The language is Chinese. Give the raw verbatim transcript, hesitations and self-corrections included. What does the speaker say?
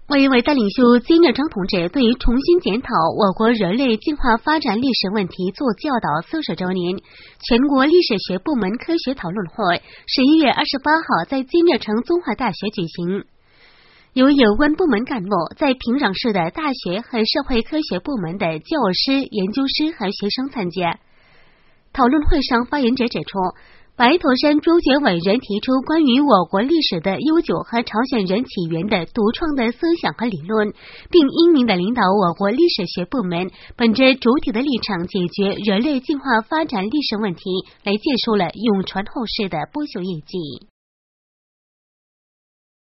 为伟大领袖金日成同志对重新检讨我国人类进化发展历史问题做教导四十周年，全国历史学部门科学讨论会十一月二十八号在金日成综合大学举行。由有关部门干部在平壤市的大学和社会科学部门的教师、研究师和学生参加。讨论会上，发言者指出，白头山朱觉伟人提出关于我国历史的悠久和朝鲜人起源的独创的思想和理论，并英明地领导我国历史学部门本着主体的立场解决人类进化发展历史问题，来结束了永传后世的不朽业绩。